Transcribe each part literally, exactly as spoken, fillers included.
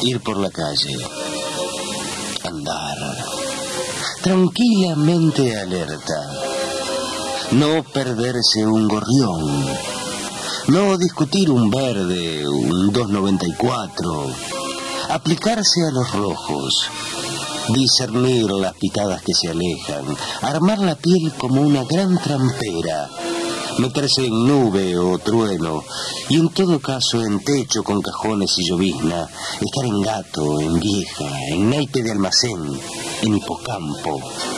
Ir por la calle, andar, tranquilamente alerta, no perderse un gorrión, no discutir un verde, un dos noventa y cuatro, aplicarse a los rojos, discernir las pitadas que se alejan, armar la piel como una gran trampera, meterse en nube o trueno, y en todo caso en techo con cajones y llovizna, estar en gato, en vieja, en naipe de almacén, en hipocampo.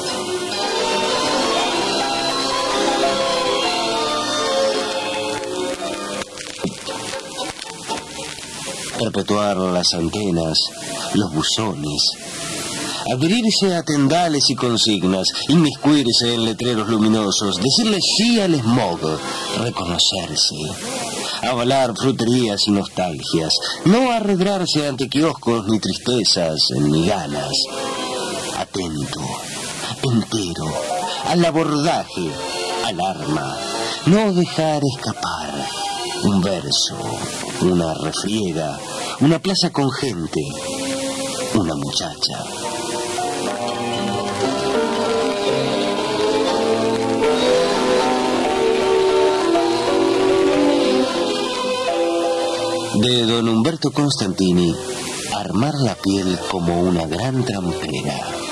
Perpetuar las antenas, los buzones, adherirse a tendales y consignas, inmiscuirse en letreros luminosos, decirle sí al smog, reconocerse, avalar fruterías y nostalgias, no arredrarse ante kioscos ni tristezas ni ganas, atento, entero, al abordaje, al arma, no dejar escapar un verso, una refriega, una plaza con gente, una muchacha. De don Humberto Constantini, armar la piel como una gran trampera.